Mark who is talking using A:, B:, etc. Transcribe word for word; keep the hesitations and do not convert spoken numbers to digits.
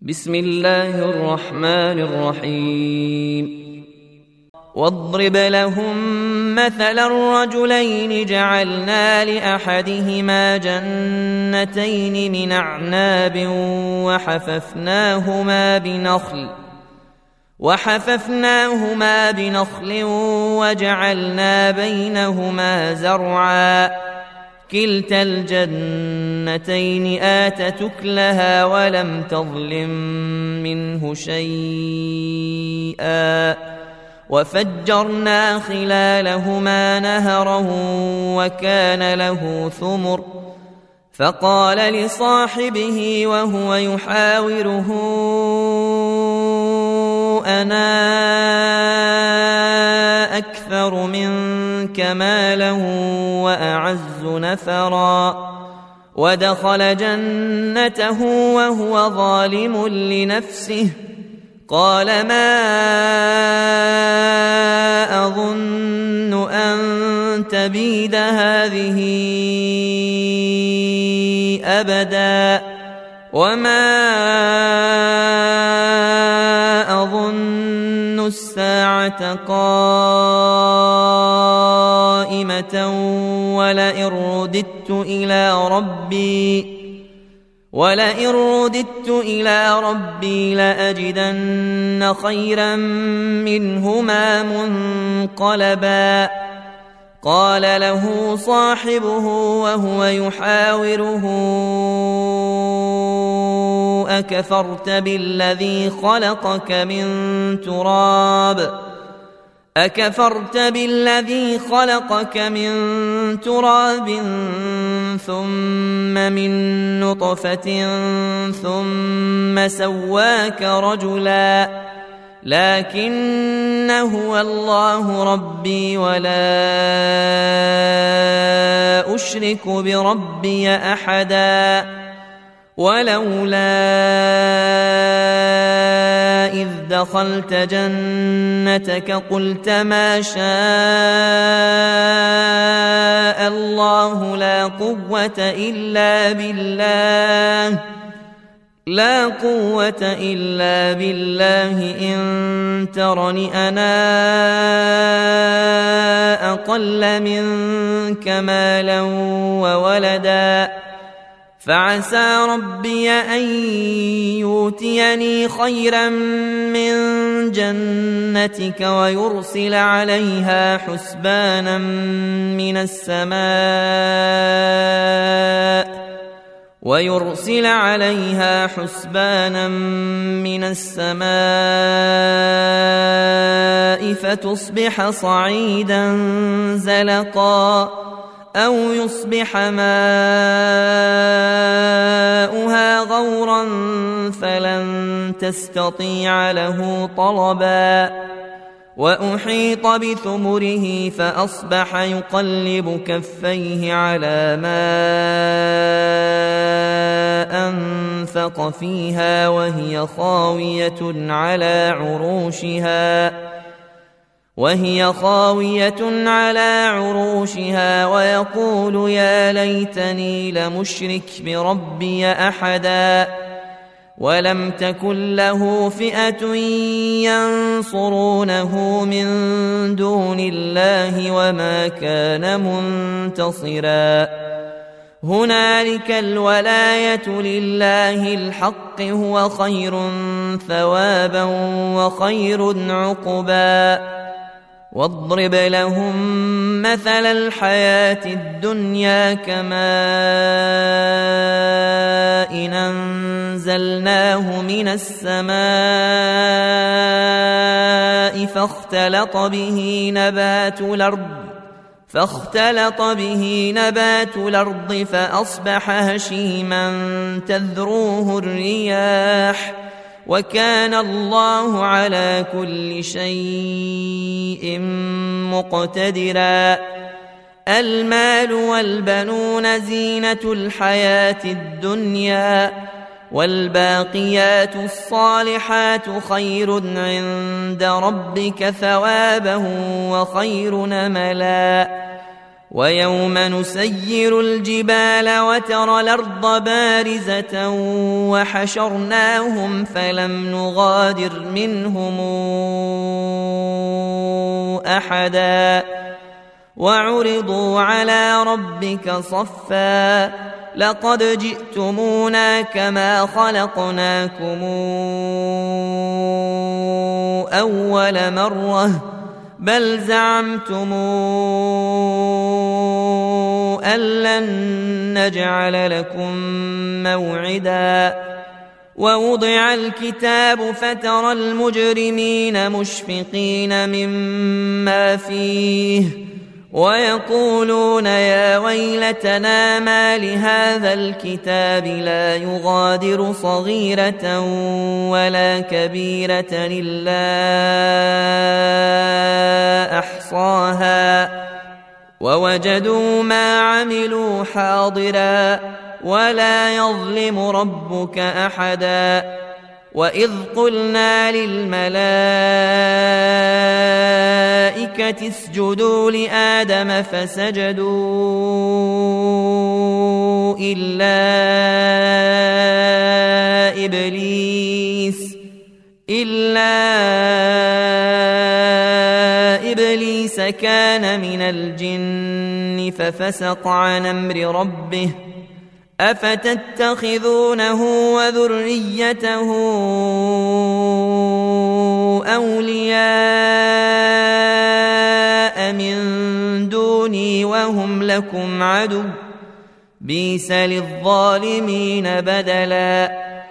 A: بسم الله الرحمن الرحيم واضرب لهم مثل الرجلين جعلنا لأحدهما جنتين من أعناب وحففناهما بنخل وحففناهما بنخل وجعلنا بينهما زرعا كلتا الجنتين آتت أكلها ولم تظلم منه شيئا وفجرنا خلالهما نهرا وكان له ثمر فقال لصاحبه وهو يحاوره أنا أكثر منك مالا وأعز نفرا ودخل جنته وهو ظالم لنفسه قال ما أظن أن تبيد هذه أبدا وما أظن الساعة قائمة ولئن رددت إلى ربي ولئن رددت إلى ربي لأجدن خيرا منهما منقلبا قال له صاحبه وهو يحاوره أكفرت بالذي خلقك من تراب أكفرت بالذي خلقك من تراب ثم من نطفة ثم سواك رجلا لكن هو الله ربي ولا أشرك بربي أحدا ولولا إذ دخلت جنتك قلت ما شاء الله لا قوة إلا بالله لا قوة إلا بالله إن ترني أنا أقل منك مالا وولدا فعسى ربي أن يؤتيني خيرا من جنتك ويرسل عليها حسبانا من السماء ويرسل عليها حسبانا من السماء فتصبح صعيدا زلقا أو يصبح ماؤها غورا فلن تستطيع له طلبا وأحيط بثمره فأصبح يقلب كفيه على ما أنفق فيها وهي خاوية على عروشها وهي خاوية على عروشها ويقول يا ليتني لمشرك بربي أحدا ولم تكن له فئة ينصرونه من دون الله وما كان منتصرا هنالك الولاية لله الحق هو خير ثوابا وخير عقبا واضرب لهم مثل الحياة الدنيا كماء إن أنزلناه من السماء فاختلط به نبات الأرض فاختلط به نبات الأرض فأصبح هشيما تذروه الرياح وكان الله على كل شيء مقتدرا المال والبنون زينة الحياة الدنيا والباقيات الصالحات خير عند ربك ثوابا وخير نملا ويوم نسير الجبال وترى الأرض بارزة وحشرناهم فلم نغادر منهم أحدا وعرضوا على ربك صفا لقد جئتمونا كما خلقناكم أول مرة بل زعمتم أن لن نجعل لكم موعدا ووضع الكتاب فترى المجرمين مشفقين مما فيه ويقولون يا ويلتنا ما لهذا الكتاب لا يغادر صغيرة ولا كبيرة إلا أحصاها ووجدوا ما عملوا حاضرا ولا يظلم ربك أحدا وإذ قلنا للملائكة اسجدوا لآدم فسجدوا إلا إبليس إلا إبليس كان من الجن ففسق عن أمر ربه أفتتخذونه وذريته أولياء من دوني وهم لكم عدو بئس للظالمين بدلا